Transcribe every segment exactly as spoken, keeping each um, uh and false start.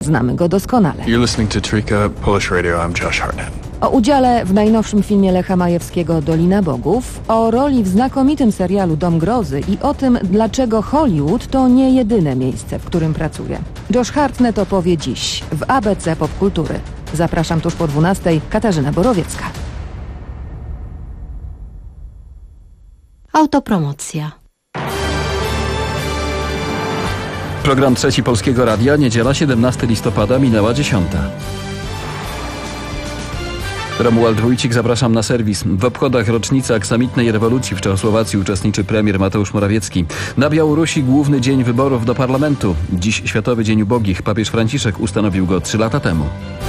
Znamy go doskonale. You're listening to Trika Polish Radio. I'm Josh Hartnett. O udziale w najnowszym filmie Lecha Majewskiego Dolina Bogów, o roli w znakomitym serialu Dom Grozy i o tym, dlaczego Hollywood to nie jedyne miejsce, w którym pracuje. Josh Hartnett opowie dziś w A B C Popkultury. Zapraszam tuż po dwunastej. Katarzyna Borowiecka. Autopromocja. Program Trzeci Polskiego Radia, niedziela siedemnastego listopada, minęła dziesiąta. Romuald Wójcik, zapraszam na serwis. W obchodach rocznicy aksamitnej rewolucji w Czechosłowacji uczestniczy premier Mateusz Morawiecki. Na Białorusi główny dzień wyborów do parlamentu. Dziś Światowy Dzień Ubogich. Papież Franciszek ustanowił go trzy lata temu.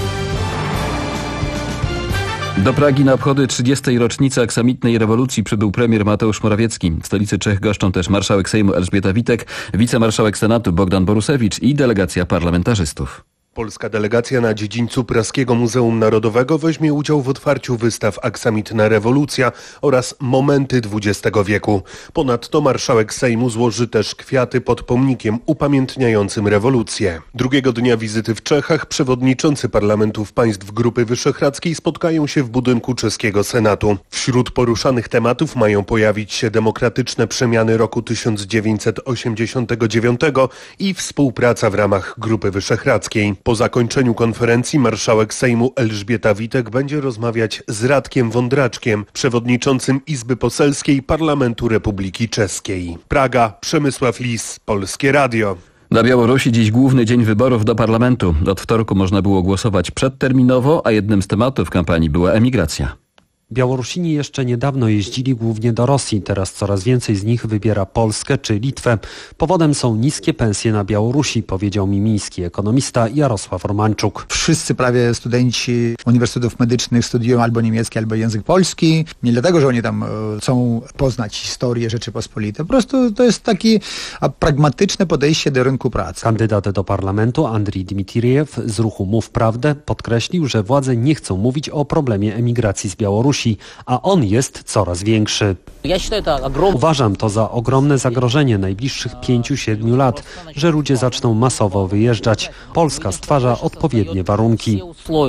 Do Pragi na obchody trzydziestej rocznicy aksamitnej rewolucji przybył premier Mateusz Morawiecki. W stolicy Czech goszczą też marszałek Sejmu Elżbieta Witek, wicemarszałek Senatu Bogdan Borusewicz i delegacja parlamentarzystów. Polska delegacja na dziedzińcu Praskiego Muzeum Narodowego weźmie udział w otwarciu wystaw Aksamitna rewolucja oraz Momenty dwudziestego wieku. Ponadto marszałek Sejmu złoży też kwiaty pod pomnikiem upamiętniającym rewolucję. Drugiego dnia wizyty w Czechach przewodniczący parlamentów państw Grupy Wyszehradzkiej spotkają się w budynku czeskiego Senatu. Wśród poruszanych tematów mają pojawić się demokratyczne przemiany roku tysiąc dziewięćset osiemdziesiątego dziewiątego i współpraca w ramach Grupy Wyszehradzkiej. Po zakończeniu konferencji marszałek Sejmu Elżbieta Witek będzie rozmawiać z Radkiem Wądraczkiem, przewodniczącym Izby Poselskiej Parlamentu Republiki Czeskiej. Praga, Przemysław Lis, Polskie Radio. Na Białorusi dziś główny dzień wyborów do parlamentu. Od wtorku można było głosować przedterminowo, a jednym z tematów kampanii była emigracja. Białorusini jeszcze niedawno jeździli głównie do Rosji, teraz coraz więcej z nich wybiera Polskę czy Litwę. Powodem są niskie pensje na Białorusi, powiedział mi miński ekonomista Jarosław Romanczuk. Wszyscy prawie studenci uniwersytetów medycznych studiują albo niemiecki, albo język polski. Nie dlatego, że oni tam chcą poznać historię Rzeczypospolitej. Po prostu to jest takie pragmatyczne podejście do rynku pracy. Kandydat do parlamentu Andrii Dmitrijew z ruchu Mów Prawdę podkreślił, że władze nie chcą mówić o problemie emigracji z Białorusi, a on jest coraz większy. Uważam to za ogromne zagrożenie najbliższych pięciu siedmiu lat, że ludzie zaczną masowo wyjeżdżać. Polska stwarza odpowiednie warunki.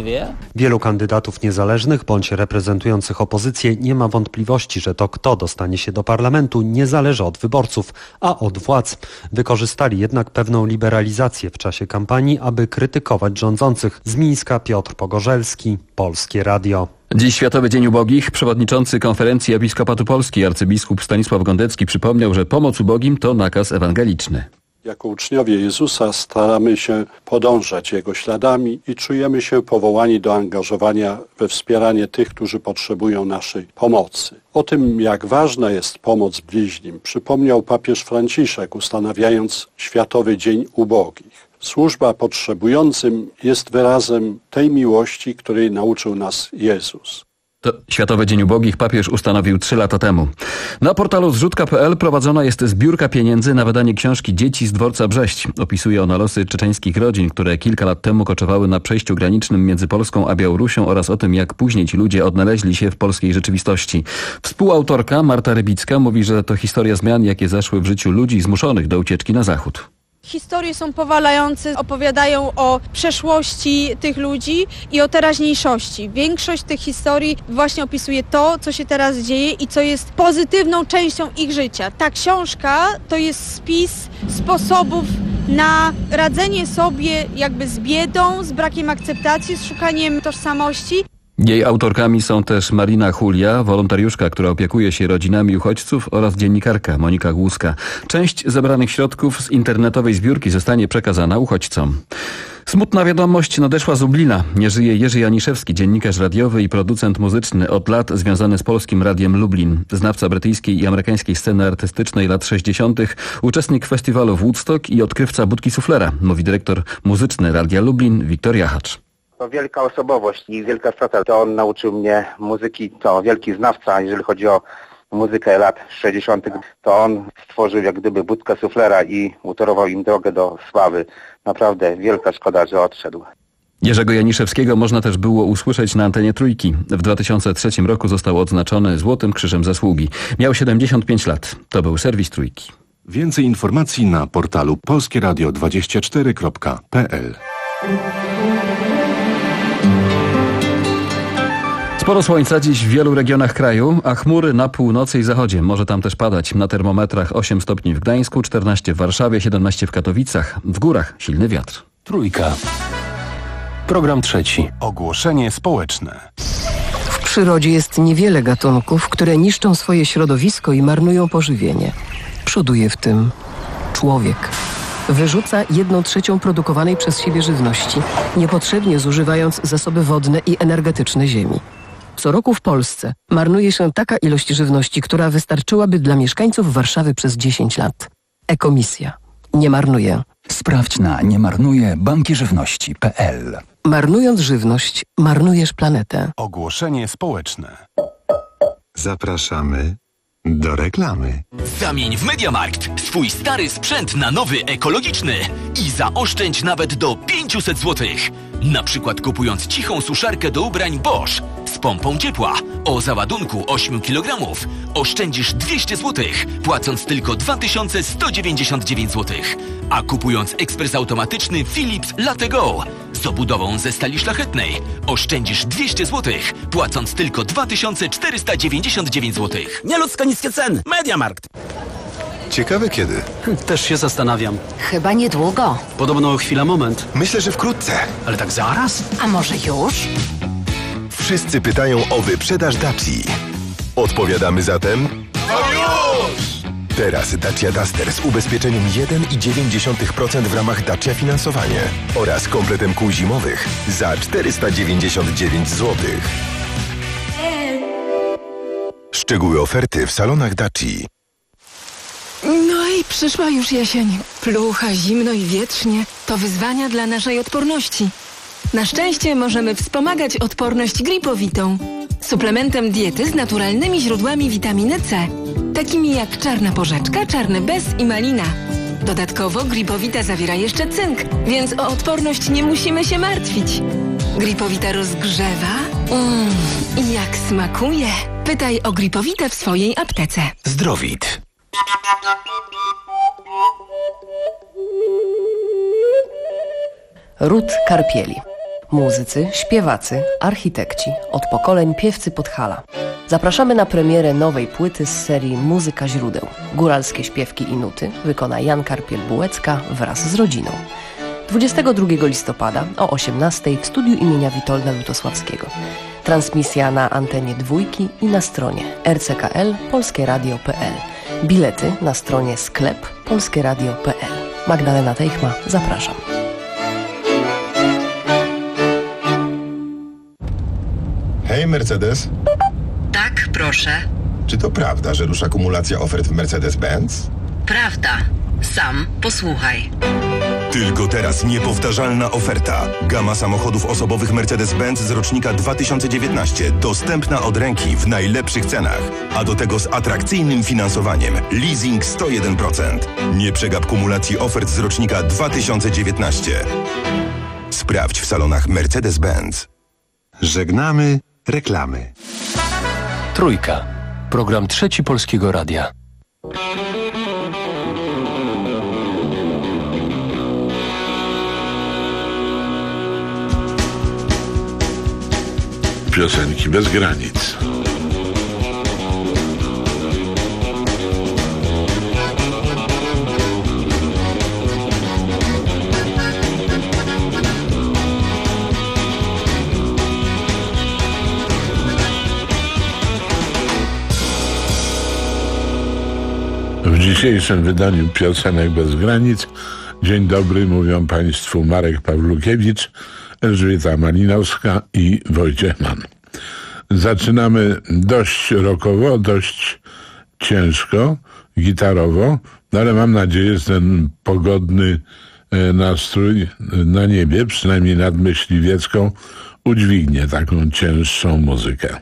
Wielu kandydatów niezależnych bądź reprezentujących opozycję nie ma wątpliwości, że to, kto dostanie się do parlamentu, nie zależy od wyborców, a od władz. Wykorzystali jednak pewną liberalizację w czasie kampanii, aby krytykować rządzących. Z Mińska Piotr Pogorzelski, Polskie Radio. Dziś Światowy Dzień Ubogich. Przewodniczący Konferencji Episkopatu Polski arcybiskup Stanisław Gondecki przypomniał, że pomoc ubogim to nakaz ewangeliczny. Jako uczniowie Jezusa staramy się podążać Jego śladami i czujemy się powołani do angażowania we wspieranie tych, którzy potrzebują naszej pomocy. O tym, jak ważna jest pomoc bliźnim, przypomniał papież Franciszek, ustanawiając Światowy Dzień Ubogich. Służba potrzebującym jest wyrazem tej miłości, której nauczył nas Jezus. To Światowy Dzień Ubogich papież ustanowił trzy lata temu. Na portalu zrzutka kropka pe el prowadzona jest zbiórka pieniędzy na wydanie książki Dzieci z dworca Brześć. Opisuje ona losy czeczeńskich rodzin, które kilka lat temu koczowały na przejściu granicznym między Polską a Białorusią oraz o tym, jak później ci ludzie odnaleźli się w polskiej rzeczywistości. Współautorka Marta Rybicka mówi, że to historia zmian, jakie zaszły w życiu ludzi zmuszonych do ucieczki na zachód. Historie są powalające, opowiadają o przeszłości tych ludzi i o teraźniejszości. Większość tych historii właśnie opisuje to, co się teraz dzieje i co jest pozytywną częścią ich życia. Ta książka to jest spis sposobów na radzenie sobie jakby z biedą, z brakiem akceptacji, z szukaniem tożsamości. Jej autorkami są też Marina Hulia, wolontariuszka, która opiekuje się rodzinami uchodźców, oraz dziennikarka Monika Głuska. Część zebranych środków z internetowej zbiórki zostanie przekazana uchodźcom. Smutna wiadomość nadeszła z Lublina. Nie żyje Jerzy Janiszewski, dziennikarz radiowy i producent muzyczny, od lat związany z Polskim Radiem Lublin. Znawca brytyjskiej i amerykańskiej sceny artystycznej lat sześćdziesiątych, uczestnik festiwalu Woodstock i odkrywca budki suflera, mówi dyrektor muzyczny Radia Lublin Wiktor Jachacz. To wielka osobowość i wielka strata. To on nauczył mnie muzyki, to wielki znawca, jeżeli chodzi o muzykę lat sześćdziesiątych. To on stworzył jak gdyby budkę suflera i utorował im drogę do sławy. Naprawdę wielka szkoda, że odszedł. Jerzego Janiszewskiego można też było usłyszeć na antenie Trójki. W dwa tysiące trzecim roku został odznaczony Złotym Krzyżem Zasługi. Miał siedemdziesiąt pięć lat. To był serwis Trójki. Więcej informacji na portalu polskieradio dwadzieścia cztery kropka pe el. Sporo słońca dziś w wielu regionach kraju, a chmury na północy i zachodzie. Może tam też padać. Na termometrach osiem stopni w Gdańsku, czternaście w Warszawie, siedemnaście w Katowicach. W górach silny wiatr. Trójka. Program trzeci. Ogłoszenie społeczne. W przyrodzie jest niewiele gatunków, które niszczą swoje środowisko i marnują pożywienie. Przoduje w tym człowiek. Wyrzuca jedną trzecią produkowanej przez siebie żywności, niepotrzebnie zużywając zasoby wodne i energetyczne ziemi. Co roku w Polsce marnuje się taka ilość żywności, która wystarczyłaby dla mieszkańców Warszawy przez dziesięć lat. Ekomisja. Nie marnuje. Sprawdź na niemarnuje banki żywności kropka p l. Marnując żywność, marnujesz planetę. Ogłoszenie społeczne. Zapraszamy do reklamy. Zamień w MediaMarkt swój stary sprzęt na nowy, ekologiczny i zaoszczędź nawet do pięćset złotych. Na przykład kupując cichą suszarkę do ubrań Bosch z pompą ciepła o załadunku osiem kilogramów oszczędzisz dwieście złotych, płacąc tylko dwa tysiące sto dziewięćdziesiąt dziewięć złotych. A kupując ekspres automatyczny Philips Latte Go z obudową ze stali szlachetnej oszczędzisz dwieście złotych, płacąc tylko dwa tysiące czterysta dziewięćdziesiąt dziewięć złotych. Nieludzko niskie ceny. MediaMarkt. Ciekawe kiedy? Też się zastanawiam. Chyba niedługo. Podobno chwila, moment. Myślę, że wkrótce. Ale tak zaraz? A może już? Wszyscy pytają o wyprzedaż Daci. Odpowiadamy zatem... No już! Teraz Dacia Duster z ubezpieczeniem jeden i dziewięć procent w ramach Dacia Finansowanie oraz kompletem kół zimowych za czterysta dziewięćdziesiąt dziewięć złotych. Szczegóły oferty w salonach Daci. No i przyszła już jesień. Plucha, zimno i wietrznie. To wyzwania dla naszej odporności. Na szczęście możemy wspomagać odporność gripowitą. Suplementem diety z naturalnymi źródłami witaminy C. Takimi jak czarna porzeczka, czarny bez i malina. Dodatkowo gripowita zawiera jeszcze cynk, więc o odporność nie musimy się martwić. Gripowita rozgrzewa. Mmm, i jak smakuje. Pytaj o gripowitę w swojej aptece. Zdrowit. Ród Karpieli. Muzycy, śpiewacy, architekci, od pokoleń piewcy Podhala. Zapraszamy na premierę nowej płyty z serii Muzyka źródeł. Góralskie śpiewki i nuty wykona Jan Karpiel-Bułecka wraz z rodziną. dwudziestego drugiego listopada o osiemnastej w studiu imienia Witolda Lutosławskiego. Transmisja na antenie dwójki i na stronie r c k l polskie radio kropka p l. Bilety na stronie sklep polskie radio kropka p l. Magdalena Teichma, zapraszam. Hej, Mercedes. Tak, proszę. Czy to prawda, że rusza kumulacja ofert w Mercedes-Benz? Prawda. Sam posłuchaj. Tylko teraz niepowtarzalna oferta. Gama samochodów osobowych Mercedes-Benz z rocznika dwa tysiące dziewiętnaście. Dostępna od ręki w najlepszych cenach. A do tego z atrakcyjnym finansowaniem. Leasing sto jeden procent. Nie przegap kumulacji ofert z rocznika dwa tysiące dziewiętnaście. Sprawdź w salonach Mercedes-Benz. Żegnamy reklamy. Trójka. Program trzeci Polskiego Radia. Piosenki bez granic. W dzisiejszym wydaniu Piosenek bez granic dzień dobry mówią Państwu Marek Pawlukiewicz, Elżbieta Malinowska i Wojciech Mann. Zaczynamy dość rockowo, dość ciężko, gitarowo, no ale mam nadzieję, że ten pogodny nastrój na niebie, przynajmniej nad Myśliwiecką, udźwignie taką cięższą muzykę.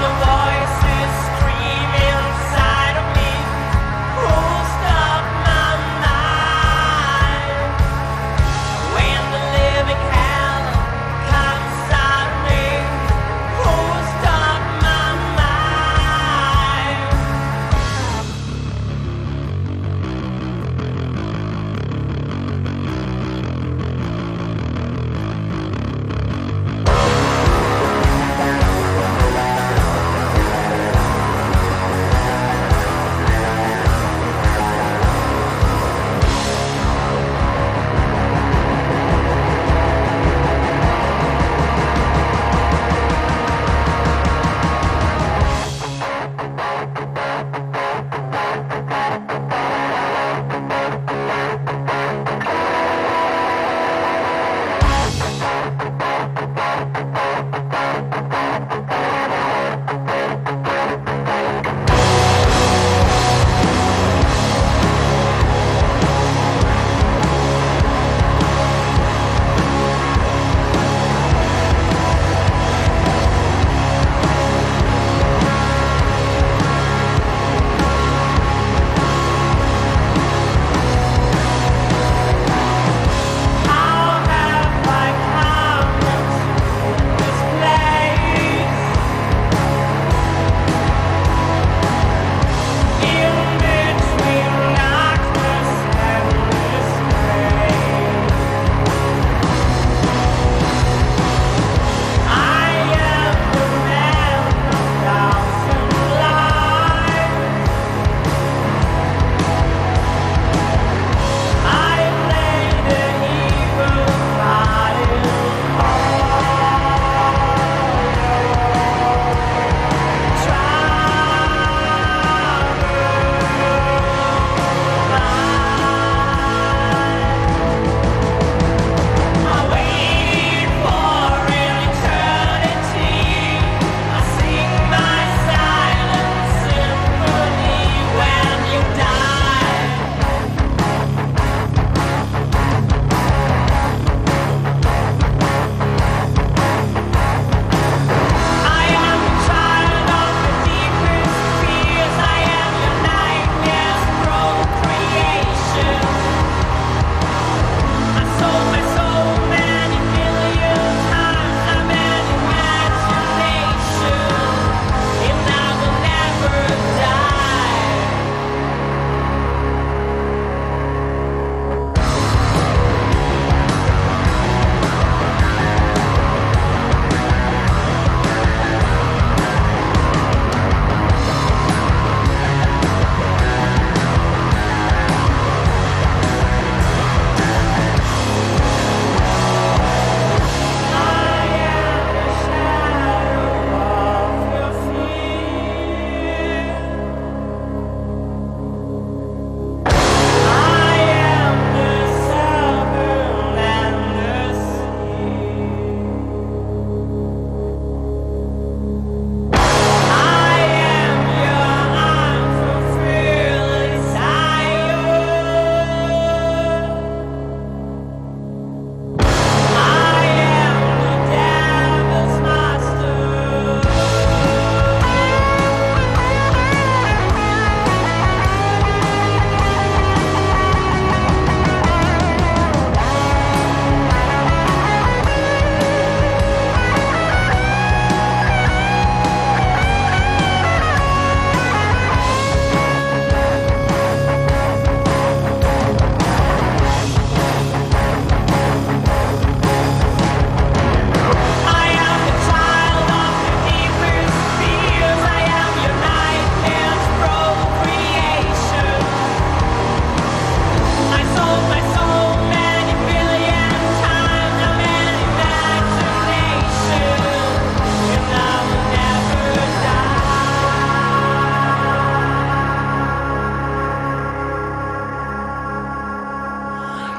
Stop my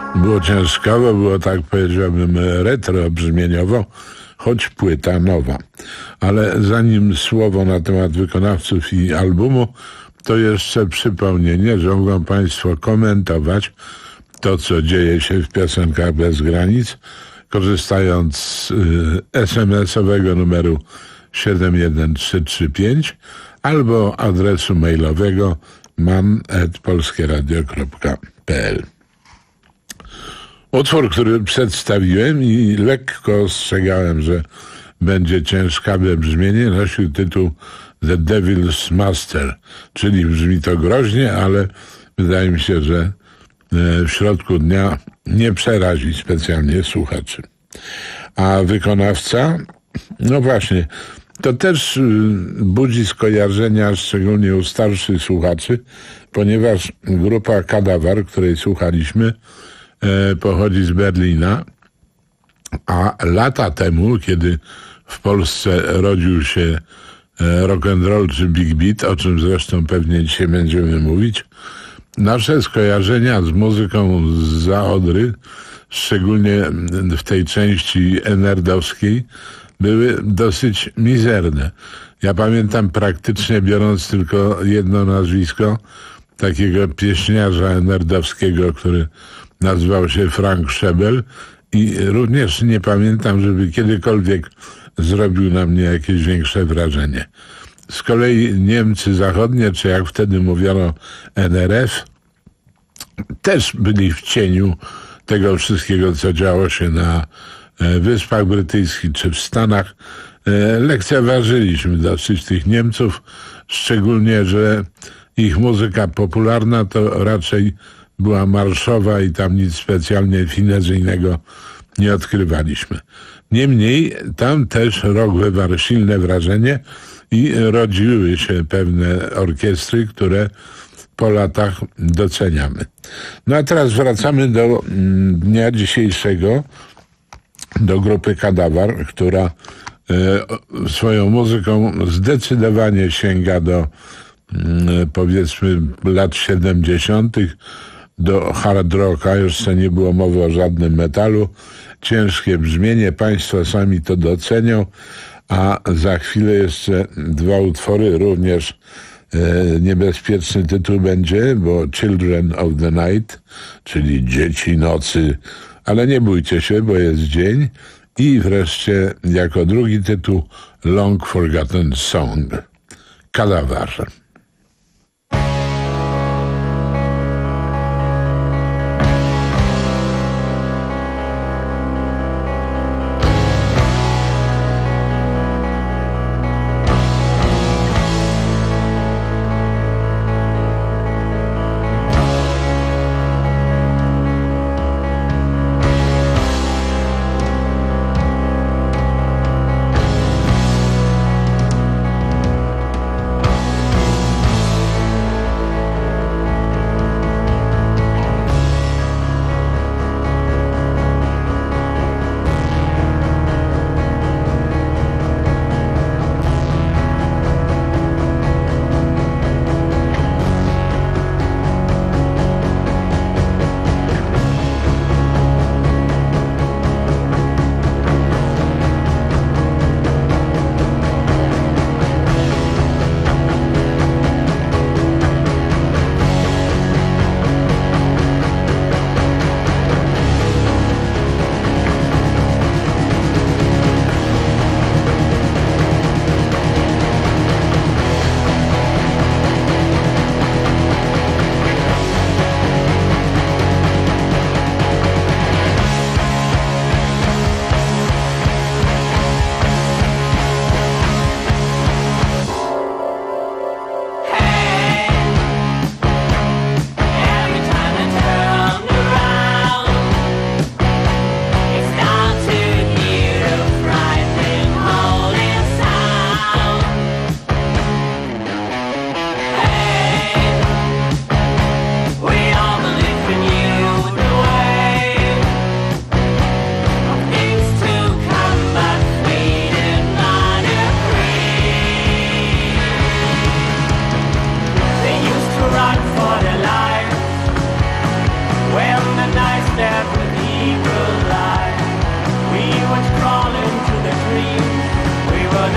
Było ciężkowo, było tak powiedziałbym retro brzmieniowo, choć płyta nowa. Ale zanim słowo na temat wykonawców i albumu, to jeszcze przypomnienie, że mogą Państwo komentować to, co dzieje się w piosenkach bez granic, korzystając z y, es em esowego numeru siedem jeden trzy trzy pięć albo adresu mailowego man at polskieradio kropka p l. Utwór, który przedstawiłem i lekko ostrzegałem, że będzie ciężkawe brzmienie, nosił tytuł The Devil's Master, czyli brzmi to groźnie, ale wydaje mi się, że w środku dnia nie przerazi specjalnie słuchaczy. A wykonawca? No właśnie, to też budzi skojarzenia, szczególnie u starszych słuchaczy, ponieważ grupa Kadawar, której słuchaliśmy, pochodzi z Berlina, a lata temu, kiedy w Polsce rodził się rock and roll czy big beat, o czym zresztą pewnie dzisiaj będziemy mówić, nasze skojarzenia z muzyką zza Odry, szczególnie w tej części enerdowskiej, były dosyć mizerne. Ja pamiętam praktycznie biorąc tylko jedno nazwisko takiego pieśniarza enerdowskiego, który nazywał się Frank Szebel i również nie pamiętam, żeby kiedykolwiek zrobił na mnie jakieś większe wrażenie. Z kolei Niemcy Zachodnie, czy jak wtedy mówiono en er ef, też byli w cieniu tego wszystkiego, co działo się na Wyspach Brytyjskich czy w Stanach. Lekceważyliśmy dosyć tych Niemców, szczególnie, że ich muzyka popularna to raczej była marszowa i tam nic specjalnie finezyjnego nie odkrywaliśmy. Niemniej tam też rock wywarł silne wrażenie i rodziły się pewne orkiestry, które po latach doceniamy. No a teraz wracamy do dnia dzisiejszego, do grupy Kadawar, która e, swoją muzyką zdecydowanie sięga do e, powiedzmy lat siedemdziesiątych, do hard rocka, jeszcze nie było mowy o żadnym metalu. Ciężkie brzmienie, Państwo sami to docenią, a za chwilę jeszcze dwa utwory, również e, niebezpieczny tytuł będzie, bo Children of the Night, czyli Dzieci Nocy, ale nie bójcie się, bo jest dzień. I wreszcie jako drugi tytuł Long Forgotten Song, Kadawar.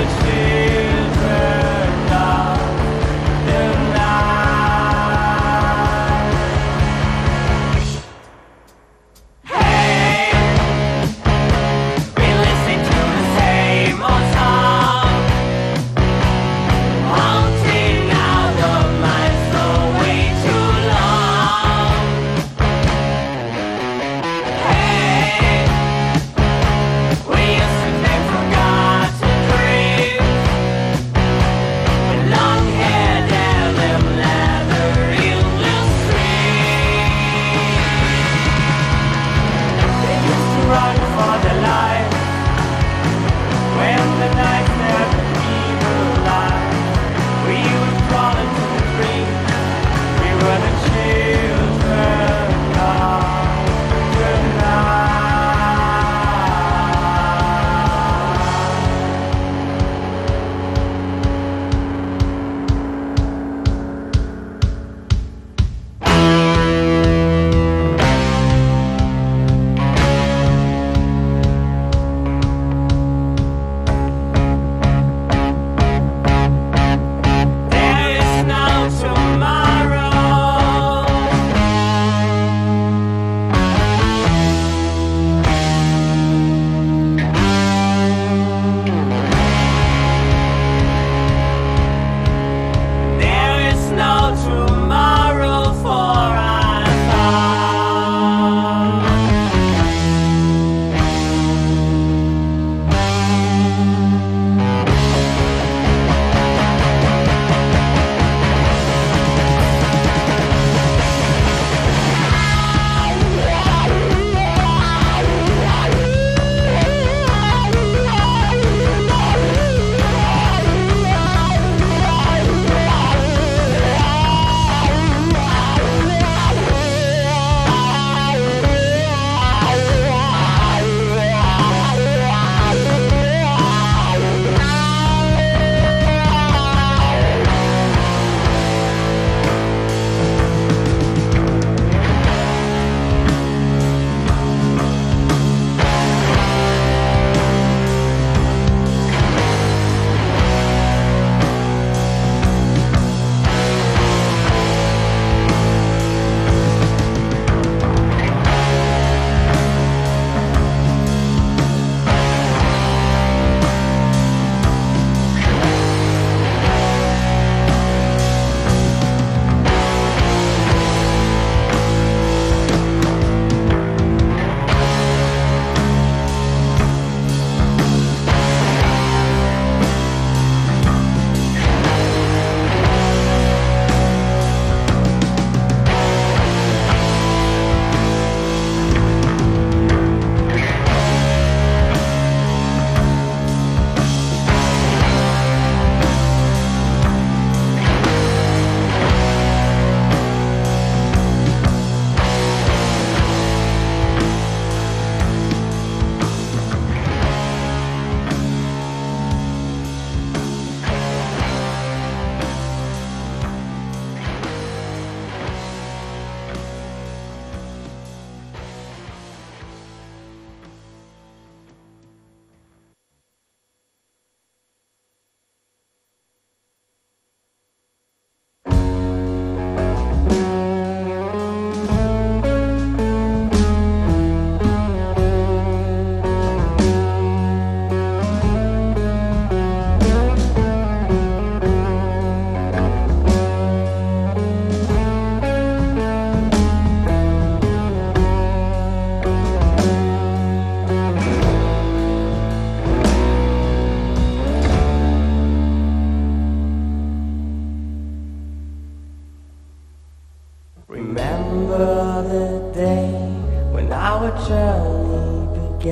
Remember the day when our journey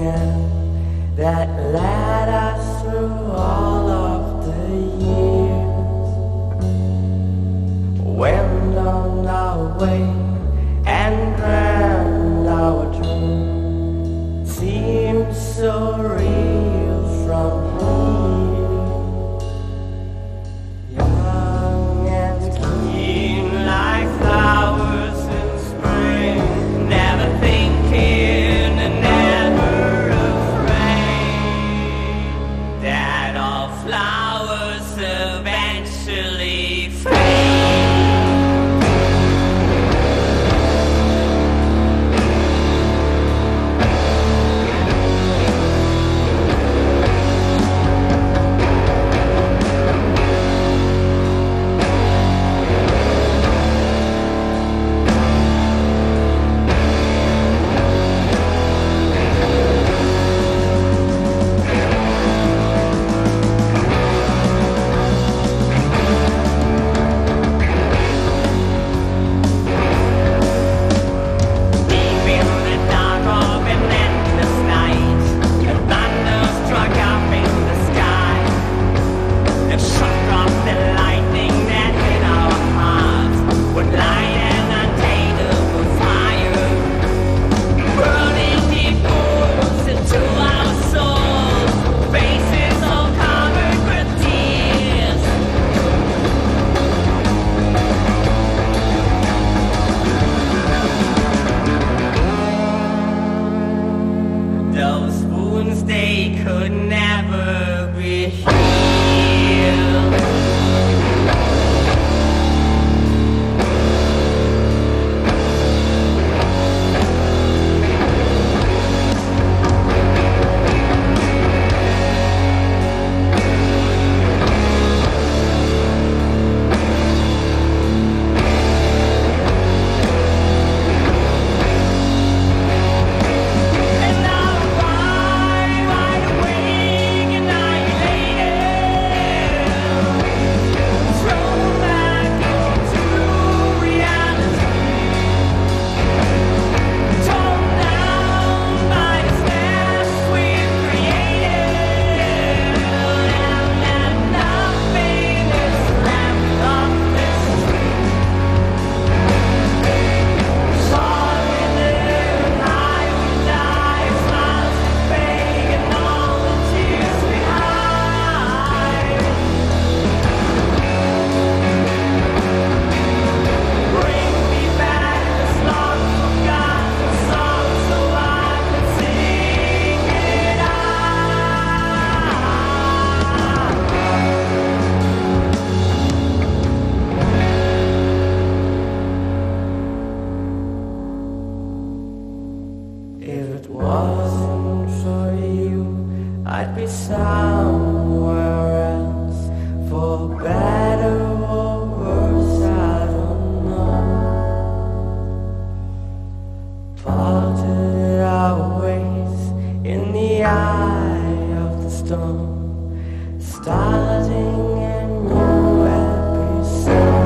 began, that led us through all of the years. Went on our way and dreamt our dream. Seemed so real from here. Young and keen like flowers in spring, never thinking and never afraid that all fly. it wasn't for you, I'd be somewhere else, for better or worse, I don't know. Parted our ways in the eye of the storm, starting a new episode.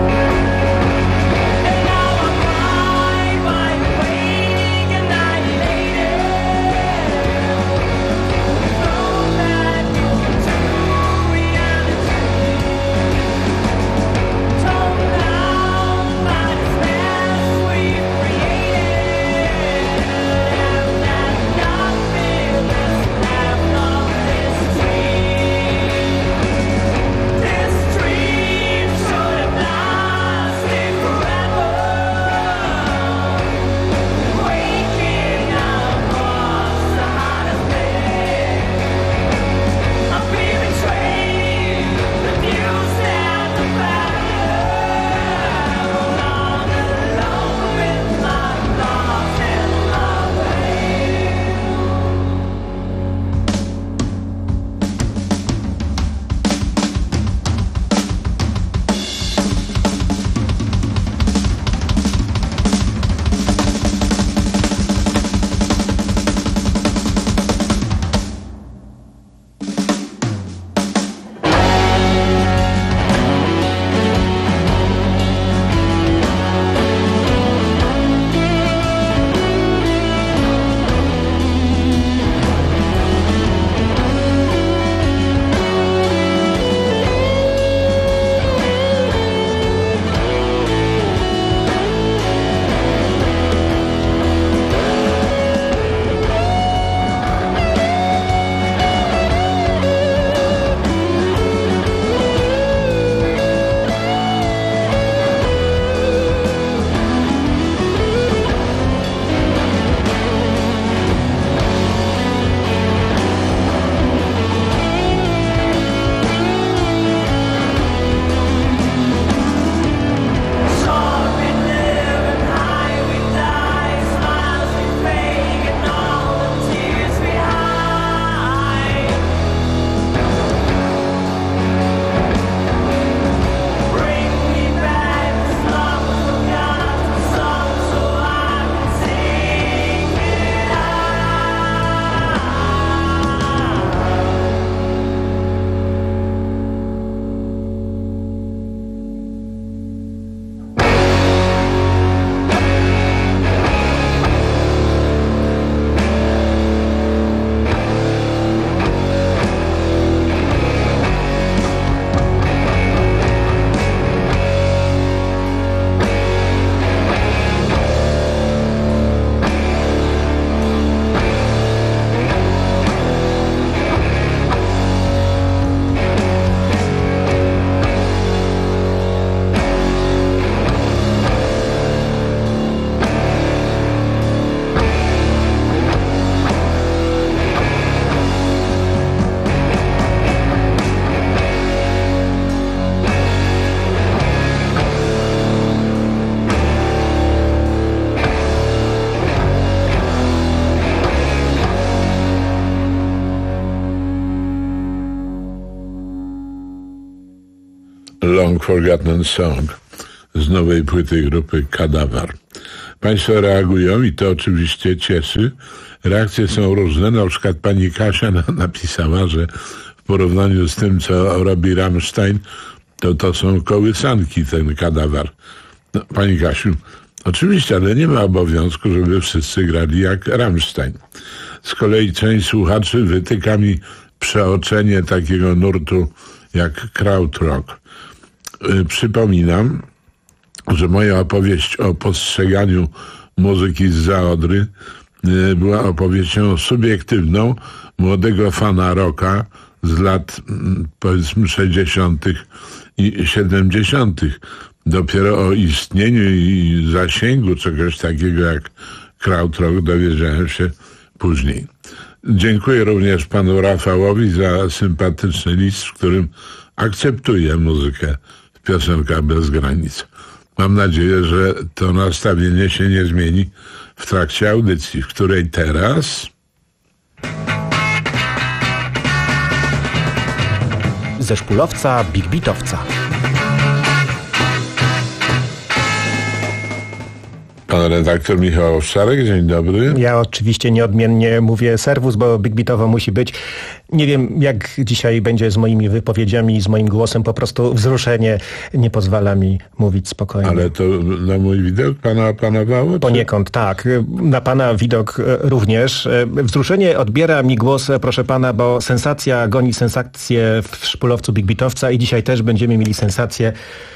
Long Forgotten Song z nowej płyty grupy Kadavar. Państwo reagują i to oczywiście cieszy. Reakcje są różne. Na przykład pani Kasia napisała, że w porównaniu z tym, co robi Rammstein, to to są kołysanki, ten Kadavar. No, pani Kasiu, oczywiście, ale nie ma obowiązku, żeby wszyscy grali jak Rammstein. Z kolei część słuchaczy wytyka mi przeoczenie takiego nurtu jak krautrock. Yy, przypominam, że moja opowieść o postrzeganiu muzyki zza Odry yy, była opowieścią subiektywną młodego fana rocka z lat yy, powiedzmy sześćdziesiątych i siedemdziesiątych. Dopiero o istnieniu i zasięgu czegoś takiego jak krautrock dowiedziałem się później. Dziękuję również panu Rafałowi za sympatyczny list, w którym akceptuję muzykę w piosenkach bez granic. Mam nadzieję, że to nastawienie się nie zmieni w trakcie audycji, w której teraz... Ze szpulowca Big Beatowca. Pan redaktor Michał Owczarek, dzień dobry. Ja oczywiście nieodmiennie mówię serwus, bo Big Beatowo musi być. Nie wiem, jak dzisiaj będzie z moimi wypowiedziami, z moim głosem. Po prostu wzruszenie nie pozwala mi mówić spokojnie. Ale to na mój widok pana opanowało? Poniekąd, tak. Na pana widok również. Wzruszenie odbiera mi głos, proszę pana, bo sensacja goni sensację w szpulowcu Big Beatowca i dzisiaj też będziemy mieli sensację.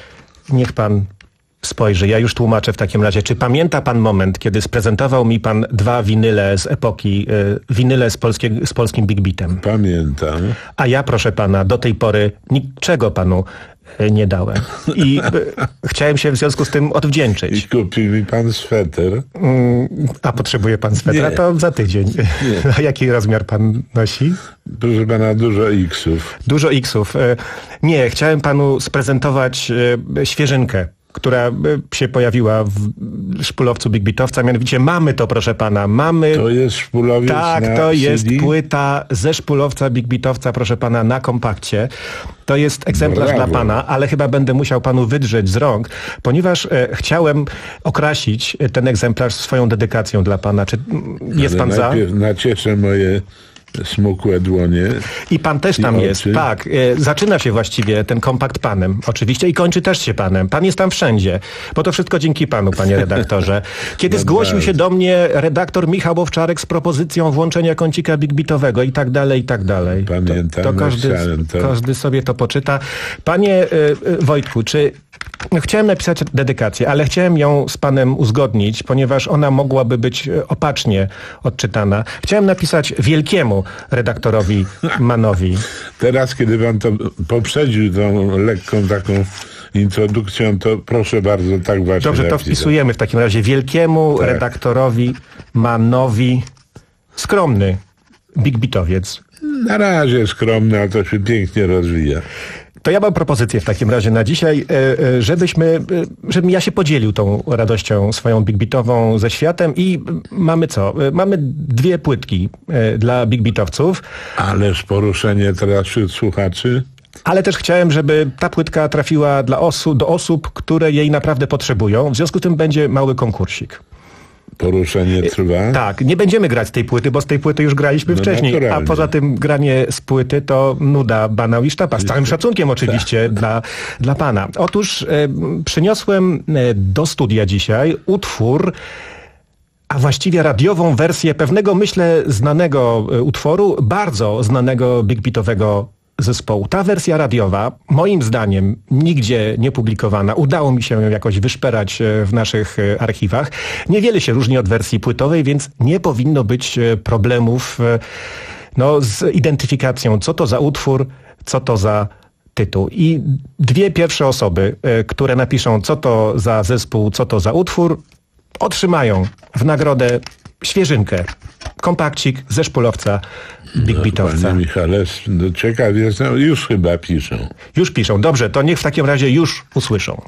Niech pan spojrzy, ja już tłumaczę w takim razie. Czy pamięta pan moment, kiedy sprezentował mi pan dwa winyle z epoki, y, winyle z, polskie, z polskim Big Beatem? Pamiętam. A ja, proszę pana, do tej pory niczego panu y, nie dałem. I y, chciałem się w związku z tym odwdzięczyć. I kupił mi pan sweter. Mm, a potrzebuje pan swetera? Nie. To za tydzień. Nie. A jaki rozmiar pan nosi? Proszę pana, dużo X-ów. Dużo X-ów. Y, nie, chciałem panu sprezentować y, świeżynkę, która się pojawiła w szpulowcu Big Beatowca. Mianowicie mamy to, proszę pana, mamy... To jest szpulowiec Tak, na to C D? jest płyta ze szpulowca Big Beatowca, proszę pana, na kompakcie. To jest egzemplarz Brawo. dla pana, ale chyba będę musiał panu wydrzeć z rąk, ponieważ e, chciałem okrasić ten egzemplarz swoją dedykacją dla pana. Czy jest Ale pan za? najpierw nacieszę moje smukłe dłonie. I pan też I tam oczy. jest, tak. E, zaczyna się właściwie ten kompakt panem, oczywiście, i kończy też się panem. Pan jest tam wszędzie, bo to wszystko dzięki panu, panie redaktorze. Kiedy No zgłosił bardzo. się do mnie redaktor Michał Owczarek z propozycją włączenia kącika Big Beatowego i tak dalej, i tak dalej. Pamiętam, To, to, każdy, chciałem to. każdy sobie to poczyta. Panie e, e, Wojtku, czy... No, chciałem napisać dedykację, ale chciałem ją z panem uzgodnić, ponieważ ona mogłaby być e, opacznie odczytana. Chciałem napisać wielkiemu redaktorowi Manowi. Teraz, kiedy pan to poprzedził tą lekką taką introdukcją, to proszę bardzo, tak właśnie Dobrze, to napisać. wpisujemy w takim razie wielkiemu Tak. redaktorowi Manowi. Skromny Big Beatowiec. Na razie skromny, ale to się pięknie rozwija. To ja mam propozycję w takim razie na dzisiaj, e, e, żebyśmy, e, żebym ja się podzielił tą radością swoją Big Beatową ze światem i mamy co? E, Mamy dwie płytki e, dla Big Beatowców. Ależ poruszenie teraz wśród słuchaczy. Ale też chciałem, żeby ta płytka trafiła dla osu, do osób, które jej naprawdę potrzebują. W związku z tym będzie mały konkursik. Poruszenie trwa. Tak, nie będziemy grać z tej płyty, bo z tej płyty już graliśmy No wcześniej. A naturalnie. poza tym granie z płyty to nuda, banał i sztapa. Z całym szacunkiem oczywiście dla, dla pana. Otóż e, przyniosłem e, do studia dzisiaj utwór, a właściwie radiową wersję pewnego, myślę, znanego e, utworu, bardzo znanego Big Beatowego zespołu. Ta wersja radiowa, moim zdaniem, nigdzie nie publikowana. Udało mi się ją jakoś wyszperać e, w naszych e, archiwach. Niewiele się różni od wersji płytowej, więc nie powinno być e, problemów e, no, z identyfikacją, co to za utwór, co to za tytuł. I dwie pierwsze osoby, e, które napiszą, co to za zespół, co to za utwór, otrzymają w nagrodę świeżynkę, kompakcik ze szpulowca Big No, Beatowca. panie Michale, no ciekaw jestem, już chyba piszą. Już piszą. Dobrze, to niech w takim razie już usłyszą.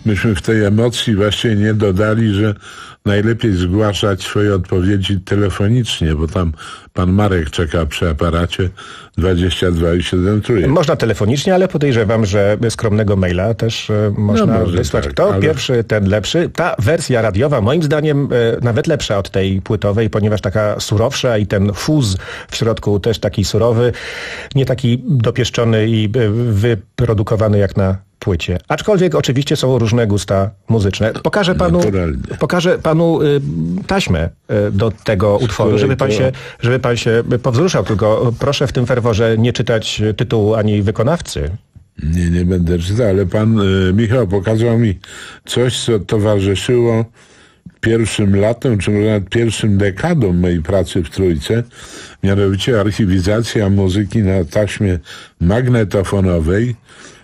myśmy w tej emocji właśnie nie dodali, że najlepiej zgłaszać swoje odpowiedzi telefonicznie, bo tam pan Marek czeka przy aparacie dwadzieścia dwa i siedem trójek. Można telefonicznie, ale podejrzewam, że skromnego maila też e, można no wysłać. Tak, Kto ale... pierwszy, ten lepszy. Ta wersja radiowa moim zdaniem e, nawet lepsza od tej płytowej, ponieważ taka surowsza i ten fuz w środku też taki surowy, nie taki dopieszczony i e, wyprodukowany jak na płycie. Aczkolwiek oczywiście są różne gusta muzyczne. Pokażę panu, pokażę panu y, taśmę y, do tego utworu, żeby pan, się, żeby pan się powzruszał. Tylko proszę w tym ferworze nie czytać tytułu ani wykonawcy. Nie, nie będę czytał, ale pan y, Michał pokazał mi coś, co towarzyszyło pierwszym latem, czy może nawet pierwszym dekadom mojej pracy w Trójce, mianowicie archiwizacja muzyki na taśmie magnetofonowej,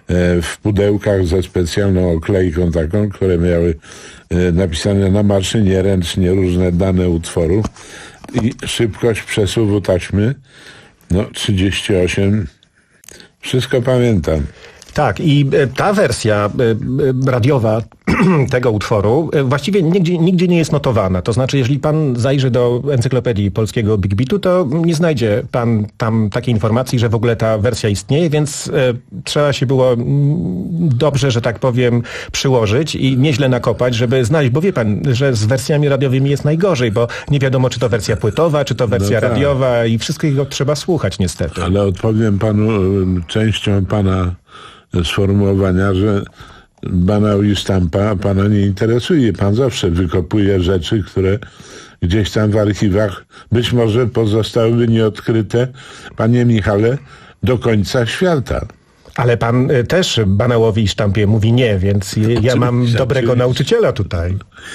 w pudełkach ze specjalną oklejką taką, które miały napisane na maszynie ręcznie różne dane utworu i szybkość przesuwu taśmy, no trzydzieści osiem, wszystko pamiętam. Tak, i ta wersja radiowa tego utworu właściwie nigdzie, nigdzie nie jest notowana. To znaczy, jeżeli pan zajrzy do encyklopedii polskiego Big Beatu, to nie znajdzie pan tam takiej informacji, że w ogóle ta wersja istnieje, więc e, trzeba się było dobrze, że tak powiem, przyłożyć i nieźle nakopać, żeby znaleźć, bo wie pan, że z wersjami radiowymi jest najgorzej, bo nie wiadomo, czy to wersja płytowa, czy to wersja no tak. radiowa i wszystkiego trzeba słuchać niestety. Ale odpowiem panu częścią pana sformułowania, że banał i sztampa pana nie interesuje. Pan zawsze wykopuje rzeczy, które gdzieś tam w archiwach być może pozostałyby nieodkryte, panie Michale, do końca świata. Ale pan też banałowi i sztampie mówi nie, więc ja mam dobrego nauczyciela tutaj.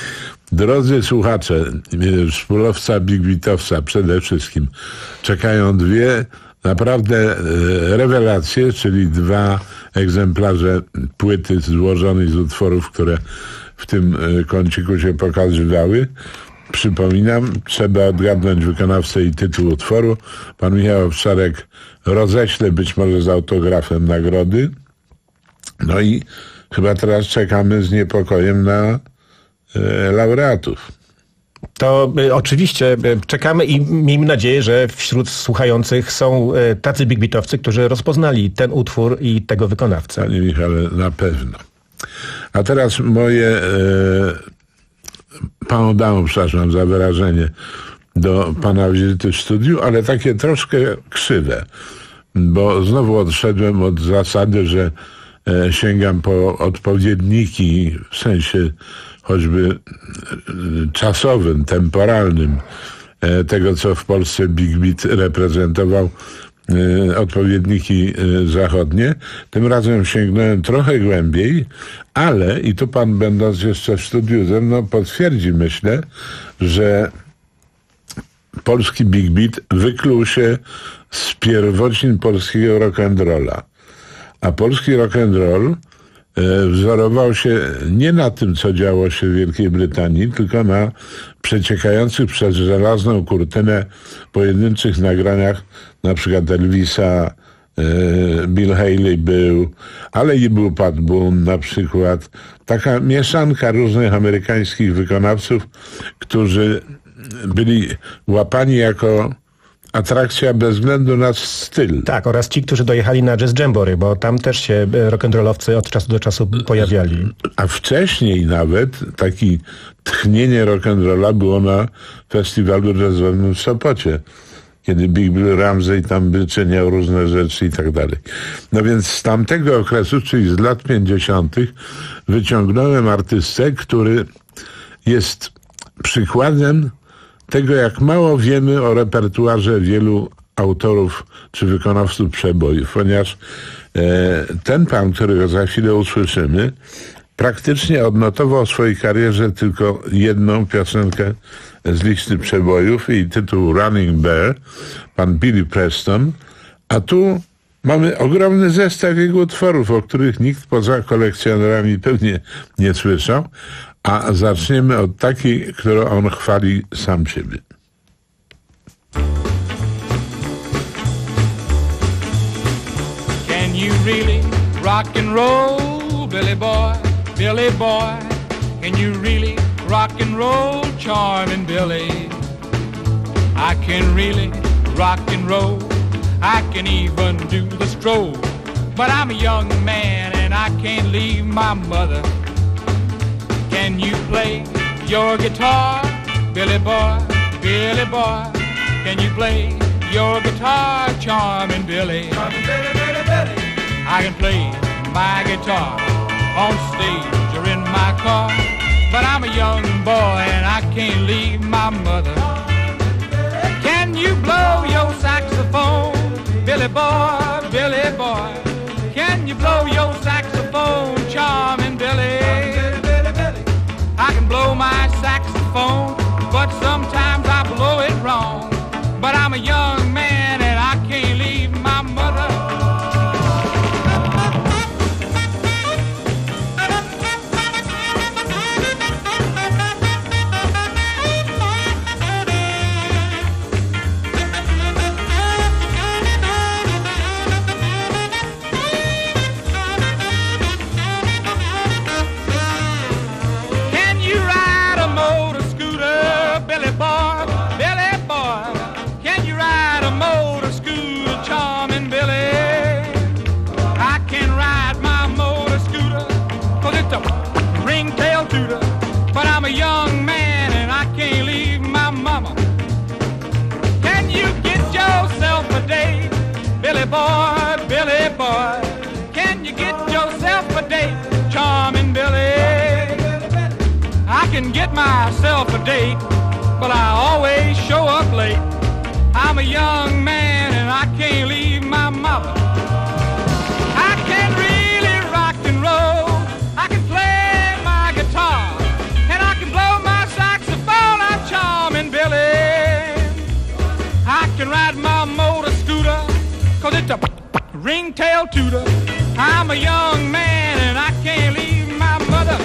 Drodzy słuchacze, szpulowca, Big Beatowca przede wszystkim, czekają dwie naprawdę rewelacje, czyli dwa egzemplarze płyty złożonej z utworów, które w tym kąciku się pokazywały. Przypominam, trzeba odgadnąć wykonawcę i tytuł utworu. Pan Michał Owczarek roześle być może z autografem nagrody. No i chyba teraz czekamy z niepokojem na e, laureatów. To y, oczywiście y, czekamy i miejmy nadzieję, że wśród słuchających są y, tacy big beatowcy, którzy rozpoznali ten utwór i tego wykonawcę. Panie Michale, na pewno. A teraz moje e, panu dam, przepraszam za wyrażenie, do pana wizyty w studiu, ale takie troszkę krzywe, bo znowu odszedłem od zasady, że e, sięgam po odpowiedniki w sensie choćby czasowym, temporalnym tego, co w Polsce Big Beat reprezentował, odpowiedniki zachodnie. Tym razem sięgnąłem trochę głębiej, ale i tu pan, będąc jeszcze w studiu ze mną, potwierdzi, myślę, że polski Big Beat wykluł się z pierwocin polskiego rock'n'rolla. A polski rock'n'roll wzorował się nie na tym, co działo się w Wielkiej Brytanii, tylko na przeciekających przez żelazną kurtynę pojedynczych nagraniach, na przykład Elvisa, Bill Haley był, ale i był Pat Boone na przykład. Taka mieszanka różnych amerykańskich wykonawców, którzy byli łapani jako atrakcja bez względu na styl. Tak, oraz ci, którzy dojechali na Jazz Jamboree, bo tam też się rock'n'rollowcy od czasu do czasu pojawiali. A wcześniej nawet taki tchnienie rock'n'rolla było na festiwalu jazzowym w Sopocie, kiedy Big Bill Ramsey tam wyczyniał różne rzeczy i tak dalej. No więc z tamtego okresu, czyli z lat pięćdziesiątych, wyciągnąłem artystę, który jest przykładem tego, jak mało wiemy o repertuarze wielu autorów czy wykonawców przebojów, ponieważ e, ten pan, którego za chwilę usłyszymy, praktycznie odnotował w swojej karierze tylko jedną piosenkę z listy przebojów i tytuł Running Bear, pan Billy Preston, a tu mamy ogromny zestaw jego utworów, o których nikt poza kolekcjonerami pewnie nie słyszał, a zaczniemy od takiej, którą on chwali sam siebie. Can you really rock and roll, Billy boy? Billy boy, can you really rock and roll, charming Billy? I can really rock and roll, I can even do the stroll, but I'm a young man and I can't leave my mother. Can you play your guitar, Billy boy, Billy boy? Can you play your guitar, charming Billy? Charming Billy, Billy, Billy. I can play my guitar on stage or in my car, but I'm a young boy and I can't leave my mother. Can you blow your saxophone, Billy boy, Billy boy? Can you blow your saxophone, charming Billy? I can blow my saxophone, but sometimes I blow it wrong. But I'm a young man and I can't leave my mother. Can you ride a motor scooter, Billy boy, Billy boy? Can you ride a motor scooter, charming Billy? I can ride my motor scooter, cause it's a ringtail tooter, but I'm a young man and I can't leave my mama. Can you get yourself a date, Billy boy, Billy boy? Can you get yourself a date, charming Billy? I can get myself a date, but I always show up late. I'm a young man and I can't leave my mother. I can really rock and roll, I can play my guitar, and I can blow my saxophone, I'm charming Billy. I can ride my motor scooter, cause it's a ringtail tooter. I'm a young man and I can't leave my mother.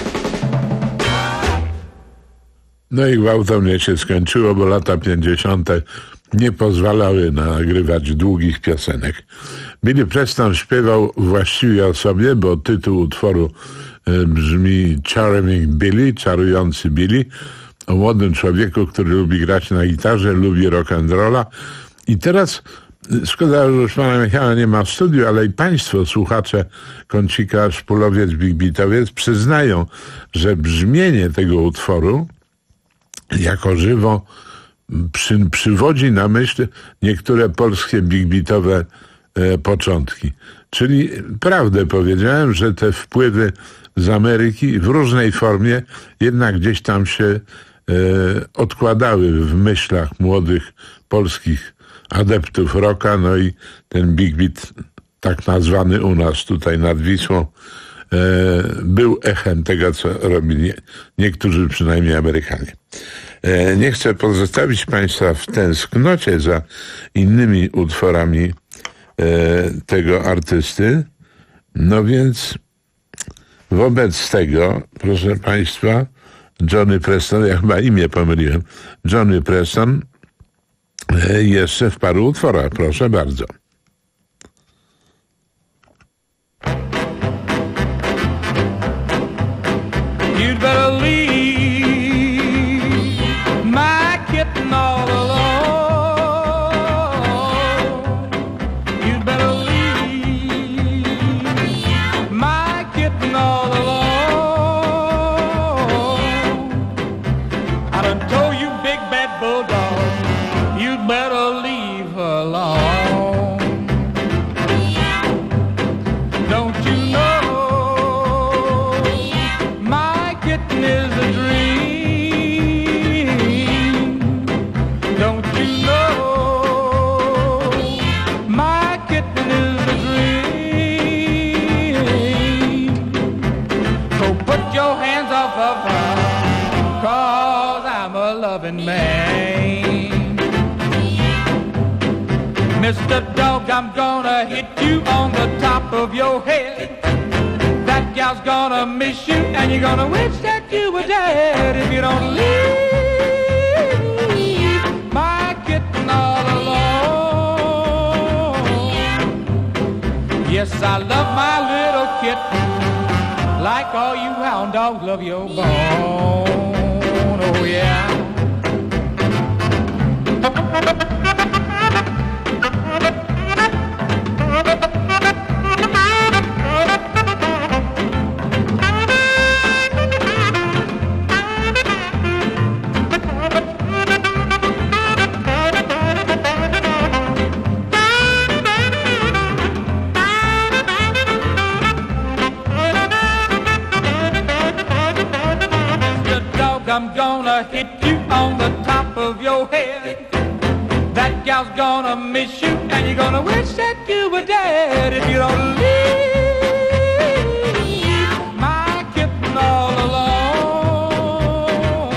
No i gwałtownie się skończyło, bo lata pięćdziesiąte nie pozwalały na nagrywać długich piosenek. Billy Preston śpiewał właściwie o sobie, bo tytuł utworu brzmi Charming Billy, czarujący Billy, o młodym człowieku, który lubi grać na gitarze, lubi rock and rolla. I teraz szkoda, że już pana Michała nie ma w studiu, ale i państwo, słuchacze Kącika, Szpulowiec, Big Beatowiec przyznają, że brzmienie tego utworu jako żywo przy, przywodzi na myśl niektóre polskie big beatowe e, początki. Czyli prawdę powiedziałem, że te wpływy z Ameryki w różnej formie jednak gdzieś tam się e, odkładały w myślach młodych polskich adeptów rocka, no i ten big beat, tak nazwany u nas tutaj nad Wisłą, e, był echem tego, co robili niektórzy przynajmniej Amerykanie. Nie chcę pozostawić państwa w tęsknocie za innymi utworami e, tego artysty. No więc wobec tego, proszę państwa, Johnny Preston, ja chyba imię pomyliłem, Johnny Preston e, jeszcze w paru utworach, proszę bardzo. You'd better leave my kitten all alone. You'd better leave my kitten all alone. I done told you, big bad bulldog, you'd better leave her alone. Don't you know my kitten is a dream? Don't you know my kitten is a dream? So put your hands off of her, cause I'm a loving man. Mister Dog, I'm gonna hit you on the top of your head. That gal's gonna miss you, and you're gonna wish that you were dead if you don't leave my kitten all alone. Yes, I love my little kitten like all you hound dogs love your bone. Oh yeah. I'm gonna hit you on the top of your head. That gal's gonna miss you, and you're gonna wish that you were dead if you don't leave my kitten all alone.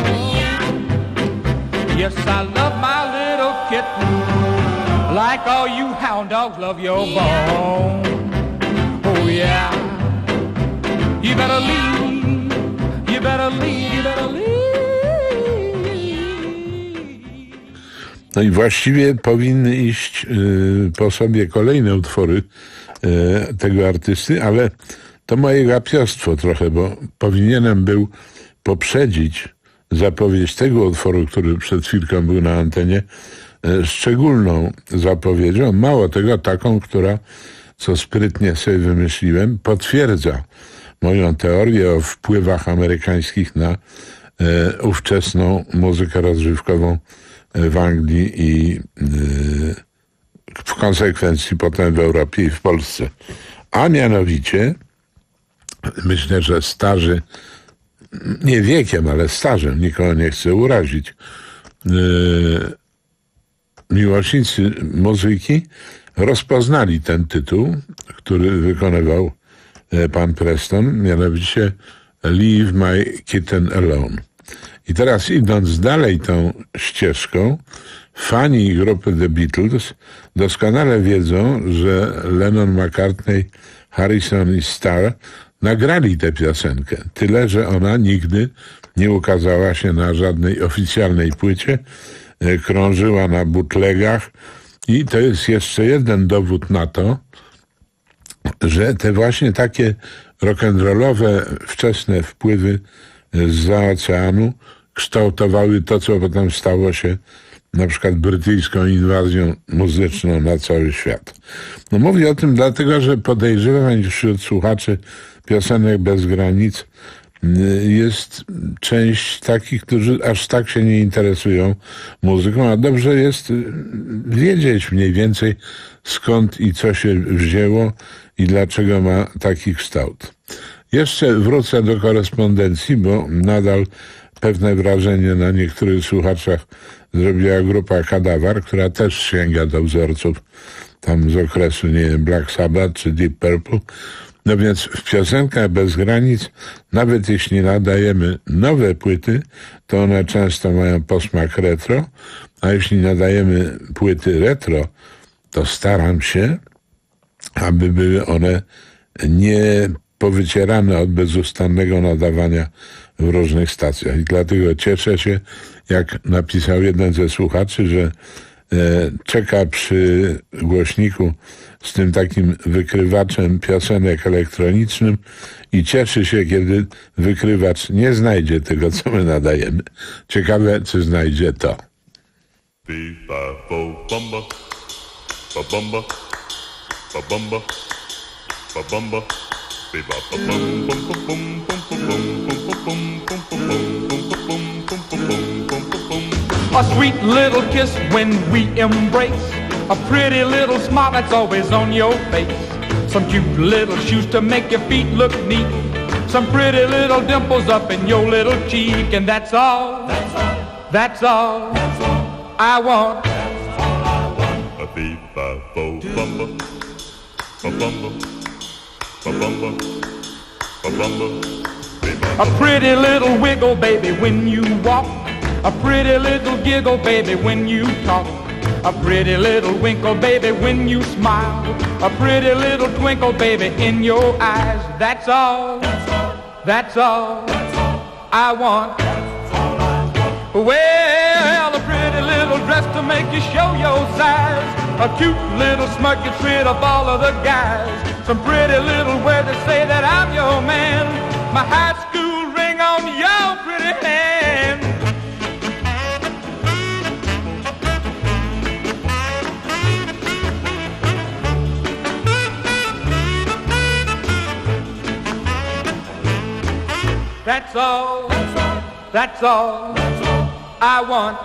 Yes, I love my little kitten like all you hound dogs love your bone. Oh yeah, you better leave, you better leave, you better leave. No i właściwie powinny iść y, po sobie kolejne utwory y, tego artysty, ale to moje gapiostwo trochę, bo powinienem był poprzedzić zapowiedź tego utworu, który przed chwilką był na antenie, y, szczególną zapowiedzią, mało tego taką, która, co sprytnie sobie wymyśliłem, potwierdza moją teorię o wpływach amerykańskich na y, ówczesną muzykę rozrywkową w Anglii i yy, w konsekwencji potem w Europie i w Polsce. A mianowicie, myślę, że starzy, nie wiekiem, ale starzem, nikogo nie chcę urazić, yy, miłośnicy muzyki rozpoznali ten tytuł, który wykonywał pan Preston, mianowicie Leave My Kitten Alone. I teraz idąc dalej tą ścieżką, fani grupy The Beatles doskonale wiedzą, że Lennon, McCartney, Harrison i Starr nagrali tę piosenkę. Tyle, że ona nigdy nie ukazała się na żadnej oficjalnej płycie, krążyła na bootlegach i to jest jeszcze jeden dowód na to, że te właśnie takie rock'n'rollowe wczesne wpływy zza oceanu kształtowały to, co potem stało się na przykład brytyjską inwazją muzyczną na cały świat. No mówię o tym dlatego, że podejrzewam, że wśród słuchaczy piosenek bez granic jest część takich, którzy aż tak się nie interesują muzyką, a dobrze jest wiedzieć mniej więcej skąd i co się wzięło i dlaczego ma taki kształt. Jeszcze wrócę do korespondencji, bo nadal pewne wrażenie na niektórych słuchaczach zrobiła grupa Kadawar, która też sięga do wzorców tam z okresu, nie wiem, Black Sabbath czy Deep Purple. No więc w piosenkach bez granic, nawet jeśli nadajemy nowe płyty, to one często mają posmak retro, a jeśli nadajemy płyty retro, to staram się, aby były one nie powycierane od bezustannego nadawania w różnych stacjach. I dlatego cieszę się, jak napisał jeden ze słuchaczy, że e, czeka przy głośniku z tym takim wykrywaczem piosenek elektronicznym i cieszy się, kiedy wykrywacz nie znajdzie tego, co my nadajemy. Ciekawe, czy znajdzie to. A sweet little kiss when we embrace, a pretty little smile that's always on your face, some cute little shoes to make your feet look neat, some pretty little dimples up in your little cheek, and that's all, that's all, that's all, that's all I want. That's all I want. A beep, a bo, bumba, a bumba, a bumba, a bumba. A pretty little wiggle, baby, when you walk. A pretty little giggle, baby, when you talk. A pretty little winkle, baby, when you smile. A pretty little twinkle, baby, in your eyes. That's all, that's all, that's all, that's all I want. That's all I want. Well, a pretty little dress to make you show your size. A cute little smirk gets rid of all of the guys. Some pretty little words that say that I'm your man. my high school ring on your pretty hand. That's all, that's all, that's all I want.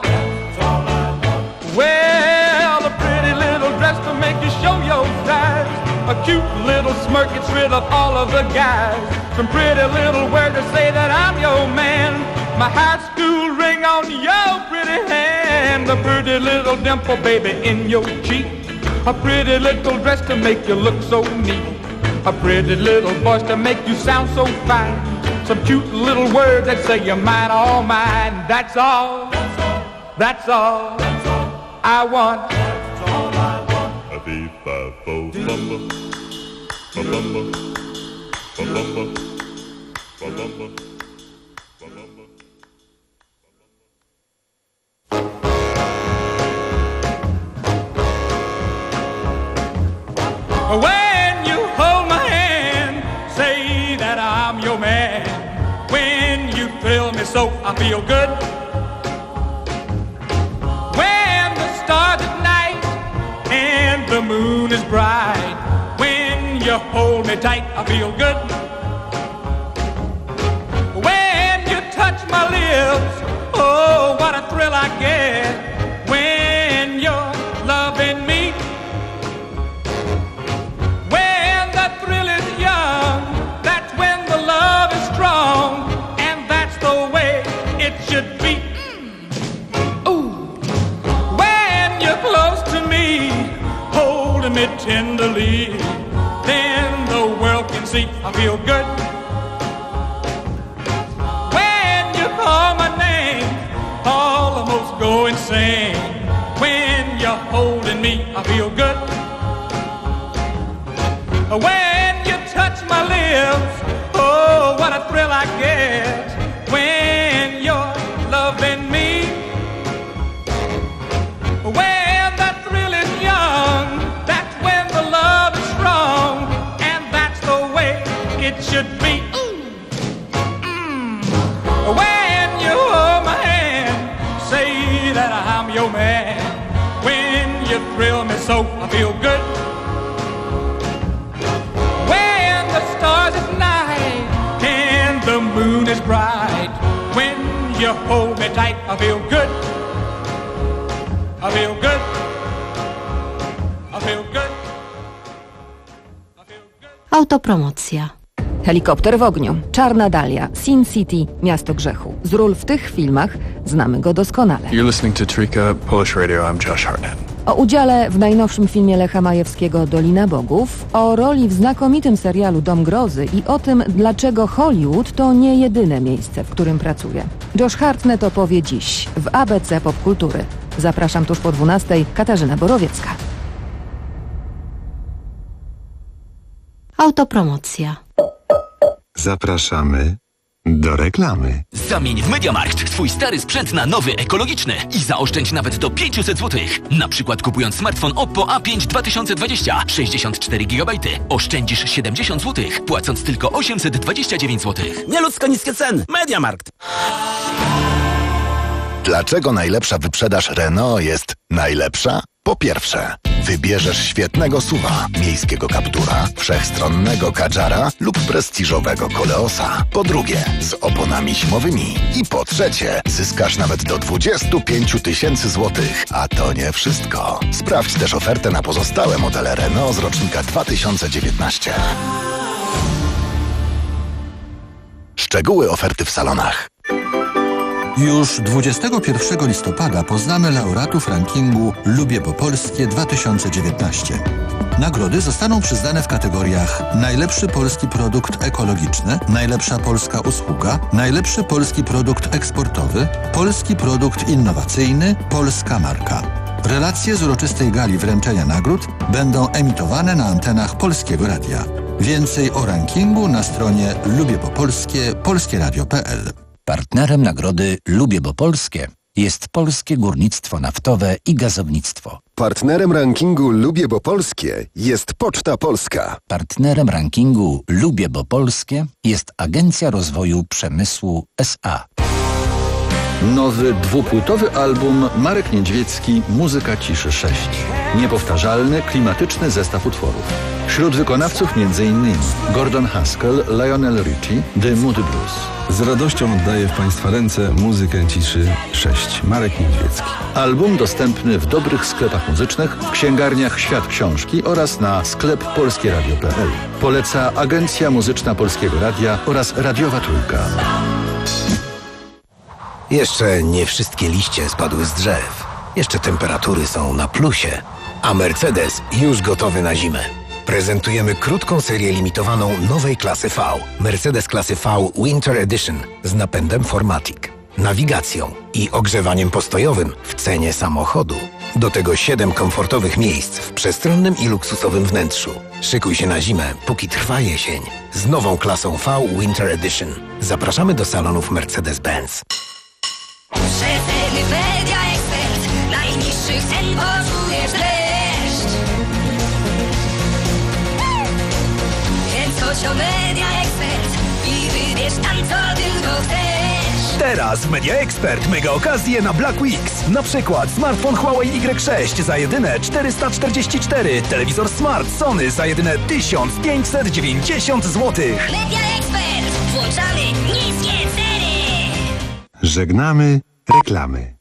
Well, a pretty little dress to make you show your size. A cute little smirk gets rid of all of the guys. Some pretty little word to say that I'm your man. My high school ring on your pretty hand. A pretty little dimple, baby, in your cheek. A pretty little dress to make you look so neat. A pretty little voice to make you sound so fine. Some cute little words that say you're mine, all mine. That's all, that's all, that's all I want. That's all I want. A beep, a bo, bumba, ba bumba, ba bumba, ba bumba, ba bumba. When you hold my hand, say that I'm your man. When you thrill me so I feel good. When the stars at night and the moon is bright. When you hold me tight I feel good. When you touch my lips, oh what a thrill I get. When you're loving me. When the thrill is young, that's when the love is strong. And that's the way it should be. Ooh. When you're close to me, holding me tenderly, then the world can see I feel good. When you call my name, I'll almost go insane. When you're holding me, I feel good. When you touch my lips, oh, what a thrill I get. When you're loving me. When the thrill is young, that's when the love is strong. And that's the way it should be. Mm. When you hold my hand, say that I'm your man. When you thrill me so I feel good. When the stars at night and the moon is bright. When you hold me tight I feel good. I feel good. I feel good. Autopromocja. Helikopter w ogniu, Czarna Dalia, Sin City, Miasto Grzechu. Z ról w tych filmach znamy go doskonale. You're listening to Trójka Polish Radio. I'm Josh Hartnett. O udziale w najnowszym filmie Lecha Majewskiego Dolina Bogów, o roli w znakomitym serialu Dom Grozy i o tym, dlaczego Hollywood to nie jedyne miejsce, w którym pracuje. Josh Hartnett opowie dziś w A B C Popkultury. Zapraszam tuż po dwunastej. Katarzyna Borowiecka. Autopromocja. Zapraszamy do reklamy. Zamień w MediaMarkt swój stary sprzęt na nowy, ekologiczny i zaoszczędź nawet do pięćset złotych. Na przykład kupując smartfon Oppo A pięć dwa tysiące dwadzieścia, sześćdziesiąt cztery gigabajty, oszczędzisz siedemdziesiąt złotych, płacąc tylko osiemset dwadzieścia dziewięć złotych. Nieludzko niskie ceny. MediaMarkt. Dlaczego najlepsza wyprzedaż Renault jest najlepsza? Po pierwsze, wybierzesz świetnego suwa, miejskiego Captura, wszechstronnego Kadżara lub prestiżowego Koleosa. Po drugie, z oponami zimowymi. I po trzecie, zyskasz nawet do dwadzieścia pięć tysięcy złotych. A to nie wszystko. Sprawdź też ofertę na pozostałe modele Renault z rocznika dwa tysiące dziewiętnaście. Szczegóły oferty w salonach. Już dwudziestego pierwszego listopada poznamy laureatów rankingu Lubię po Polskie dwa tysiące dziewiętnaście. Nagrody zostaną przyznane w kategoriach najlepszy polski produkt ekologiczny, najlepsza polska usługa, najlepszy polski produkt eksportowy, polski produkt innowacyjny, polska marka. Relacje z uroczystej gali wręczenia nagród będą emitowane na antenach Polskiego Radia. Więcej o rankingu na stronie lubię po polskie polskieradio kropka p l. Partnerem nagrody Lubię bo Polskie jest polskie górnictwo naftowe i gazownictwo. Partnerem rankingu Lubię Bo Polskie jest Poczta Polska. Partnerem rankingu Lubię Bo Polskie jest Agencja Rozwoju Przemysłu S A. Nowy dwupłytowy album Marek Niedźwiecki Muzyka Ciszy sześć. Niepowtarzalny, klimatyczny zestaw utworów. Wśród wykonawców m.in. Gordon Haskell, Lionel Richie, The Moody Blues. Z radością oddaję w Państwa ręce Muzykę Ciszy sześć. Marek Niedźwiecki. Album dostępny w dobrych sklepach muzycznych, w księgarniach Świat Książki oraz na sklep polskie radio kropka p l. Poleca Agencja Muzyczna Polskiego Radia oraz Radiowa Trójka. Jeszcze nie wszystkie liście spadły z drzew. Jeszcze temperatury są na plusie. A Mercedes już gotowy na zimę. Prezentujemy krótką serię limitowaną nowej klasy V. Mercedes klasy V Winter Edition z napędem cztery matic, nawigacją i ogrzewaniem postojowym w cenie samochodu. Do tego siedem komfortowych miejsc w przestronnym i luksusowym wnętrzu. Szykuj się na zimę, póki trwa jesień. Z nową klasą V Winter Edition. Zapraszamy do salonów Mercedes-Benz. Przeceny Media Expert. Najniższych cen poczujesz dreszcz. Więc chodź o Media Expert i wybierz tam, co tylko chcesz. Teraz w Media Expert mega okazje na Black Weeks. Na przykład smartfon Huawei Y sześć za jedyne czterysta czterdzieści cztery, telewizor Smart Sony za jedyne tysiąc pięćset dziewięćdziesiąt złotych. Media Expert. Włączamy niskie ceny. Żegnamy reklamy.